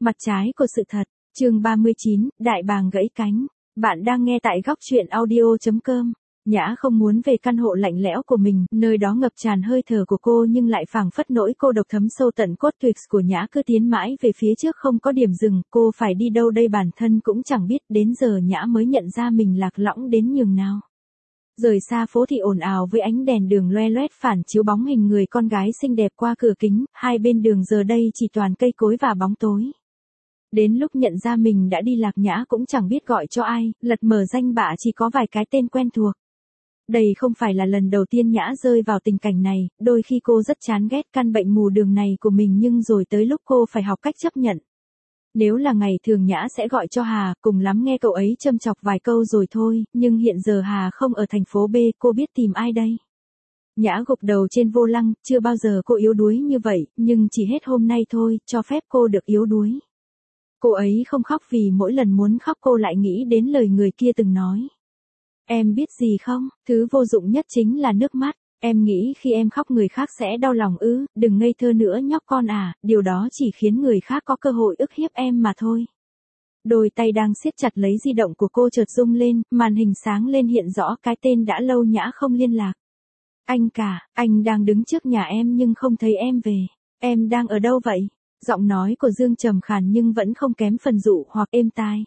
Mặt trái của sự thật, chương 39, Đại bàng gãy cánh. Bạn đang nghe tại góc truyện audio.com. Nhã không muốn về căn hộ lạnh lẽo của mình, nơi đó ngập tràn hơi thở của cô nhưng lại phảng phất nỗi cô độc thấm sâu tận cốt tuyệt của Nhã cứ tiến mãi về phía trước không có điểm dừng, cô phải đi đâu đây bản thân cũng chẳng biết, đến giờ Nhã mới nhận ra mình lạc lõng đến nhường nào. Rời xa phố thị ồn ào với ánh đèn đường loe loét phản chiếu bóng hình người con gái xinh đẹp qua cửa kính, hai bên đường giờ đây chỉ toàn cây cối và bóng tối. Đến lúc nhận ra mình đã đi lạc, Nhã cũng chẳng biết gọi cho ai, lật mở danh bạ chỉ có vài cái tên quen thuộc. Đây không phải là lần đầu tiên Nhã rơi vào tình cảnh này, đôi khi cô rất chán ghét căn bệnh mù đường này của mình nhưng rồi tới lúc cô phải học cách chấp nhận. Nếu là ngày thường Nhã sẽ gọi cho Hà, cùng lắm nghe cậu ấy châm chọc vài câu rồi thôi, nhưng hiện giờ Hà không ở thành phố B, cô biết tìm ai đây? Nhã gục đầu trên vô lăng, chưa bao giờ cô yếu đuối như vậy, nhưng chỉ hết hôm nay thôi, cho phép cô được yếu đuối. Cô ấy không khóc vì mỗi lần muốn khóc cô lại nghĩ đến lời người kia từng nói. Em biết gì không, thứ vô dụng nhất chính là nước mắt. Em nghĩ khi em khóc người khác sẽ đau lòng ư, đừng ngây thơ nữa nhóc con à, điều đó chỉ khiến người khác có cơ hội ức hiếp em mà thôi. Đôi tay đang siết chặt lấy di động của cô chợt rung lên, màn hình sáng lên hiện rõ cái tên đã lâu Nhã không liên lạc. Anh cả, anh đang đứng trước nhà em nhưng không thấy em về. Em đang ở đâu vậy? Giọng nói của Dương trầm khàn nhưng vẫn không kém phần dụ hoặc êm tai.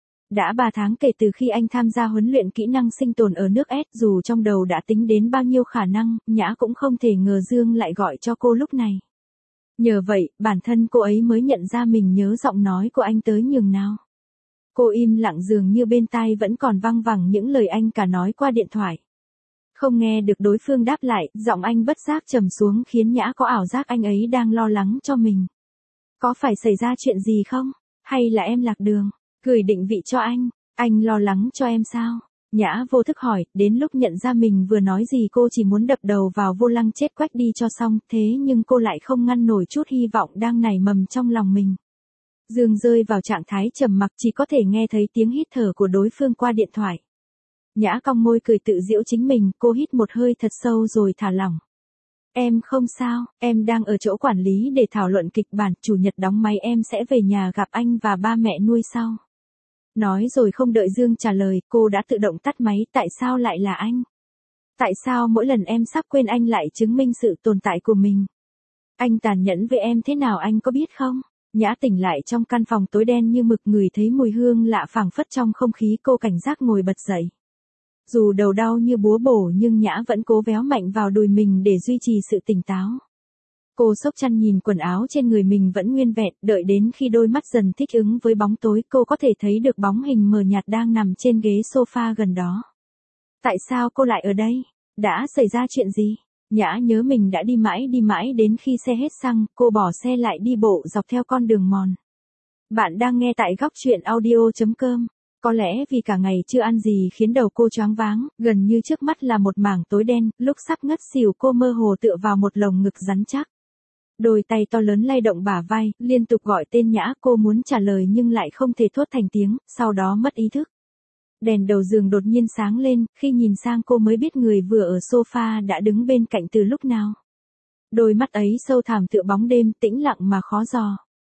Đã 3 tháng kể từ khi anh tham gia huấn luyện kỹ năng sinh tồn ở nước S, dù trong đầu đã tính đến bao nhiêu khả năng, Nhã cũng không thể ngờ Dương lại gọi cho cô lúc này. Nhờ vậy, bản thân cô ấy mới nhận ra mình nhớ giọng nói của anh tới nhường nào. Cô im lặng dường như bên tai vẫn còn văng vẳng những lời anh cả nói qua điện thoại. Không nghe được đối phương đáp lại, giọng anh bất giác trầm xuống khiến Nhã có ảo giác anh ấy đang lo lắng cho mình. Có phải xảy ra chuyện gì không? Hay là em lạc đường? Gửi định vị cho anh lo lắng cho em sao? Nhã vô thức hỏi, đến lúc nhận ra mình vừa nói gì cô chỉ muốn đập đầu vào vô lăng chết quách đi cho xong, thế nhưng cô lại không ngăn nổi chút hy vọng đang nảy mầm trong lòng mình. Dương rơi vào trạng thái trầm mặc, chỉ có thể nghe thấy tiếng hít thở của đối phương qua điện thoại. Nhã cong môi cười tự giễu chính mình, cô hít một hơi thật sâu rồi thả lỏng. Em không sao, em đang ở chỗ quản lý để thảo luận kịch bản, chủ nhật đóng máy em sẽ về nhà gặp anh và ba mẹ nuôi sau. Nói rồi không đợi Dương trả lời, cô đã tự động tắt máy, tại sao lại là anh? Tại sao mỗi lần em sắp quên anh lại chứng minh sự tồn tại của mình? Anh tàn nhẫn với em thế nào anh có biết không? Nhã tỉnh lại trong căn phòng tối đen như mực, ngửi thấy mùi hương lạ phảng phất trong không khí, cô cảnh giác ngồi bật dậy. Dù đầu đau như búa bổ nhưng Nhã vẫn cố véo mạnh vào đùi mình để duy trì sự tỉnh táo. Cô xốc chăn nhìn quần áo trên người mình vẫn nguyên vẹn, đợi đến khi đôi mắt dần thích ứng với bóng tối, cô có thể thấy được bóng hình mờ nhạt đang nằm trên ghế sofa gần đó. Tại sao cô lại ở đây? Đã xảy ra chuyện gì? Nhã nhớ mình đã đi mãi đến khi xe hết xăng, cô bỏ xe lại đi bộ dọc theo con đường mòn. Bạn đang nghe tại góc truyện audio.com. Có lẽ vì cả ngày chưa ăn gì khiến đầu cô choáng váng, gần như trước mắt là một mảng tối đen, lúc sắp ngất xỉu cô mơ hồ tựa vào một lồng ngực rắn chắc. Đôi tay to lớn lay động bả vai, liên tục gọi tên Nhã, cô muốn trả lời nhưng lại không thể thốt thành tiếng, sau đó mất ý thức. Đèn đầu giường đột nhiên sáng lên, khi nhìn sang cô mới biết người vừa ở sofa đã đứng bên cạnh từ lúc nào. Đôi mắt ấy sâu thẳm tựa bóng đêm, tĩnh lặng mà khó dò.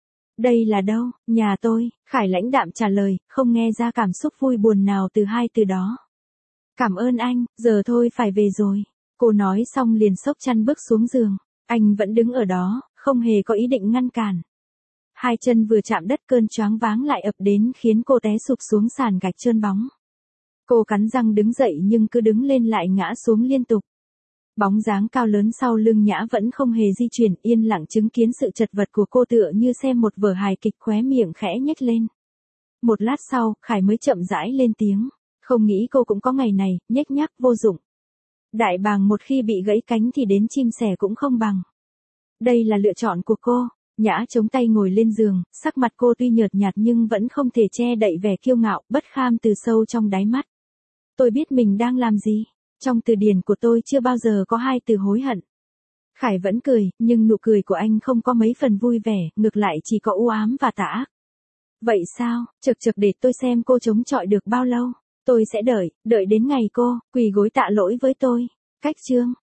Đây là đâu? Nhà tôi, Khải lãnh đạm trả lời, không nghe ra cảm xúc vui buồn nào từ hai từ đó. Cảm ơn anh, giờ thôi phải về rồi. Cô nói xong liền xốc chăn bước xuống giường. Anh vẫn đứng ở đó, không hề có ý định ngăn cản. Hai chân vừa chạm đất cơn choáng váng lại ập đến khiến cô té sụp xuống sàn gạch trơn bóng. Cô cắn răng đứng dậy nhưng cứ đứng lên lại ngã xuống liên tục. Bóng dáng cao lớn sau lưng Nhã vẫn không hề di chuyển, yên lặng chứng kiến sự chật vật của cô tựa như xem một vở hài kịch, khóe miệng khẽ nhếch lên. Một lát sau, Khải mới chậm rãi lên tiếng. Không nghĩ cô cũng có ngày này, nhếch nhác vô dụng. Đại bàng một khi bị gãy cánh thì đến chim sẻ cũng không bằng. Đây là lựa chọn của cô. Nhã chống tay ngồi lên giường, sắc mặt cô tuy nhợt nhạt nhưng vẫn không thể che đậy vẻ kiêu ngạo, bất kham từ sâu trong đáy mắt. Tôi biết mình đang làm gì. Trong từ điển của tôi chưa bao giờ có hai từ hối hận. Khải vẫn cười, nhưng nụ cười của anh không có mấy phần vui vẻ, ngược lại chỉ có u ám và tà ác. Vậy sao, chực để tôi xem cô chống chọi được bao lâu. Tôi sẽ đợi đến ngày cô quỳ gối tạ lỗi với tôi. Cách chương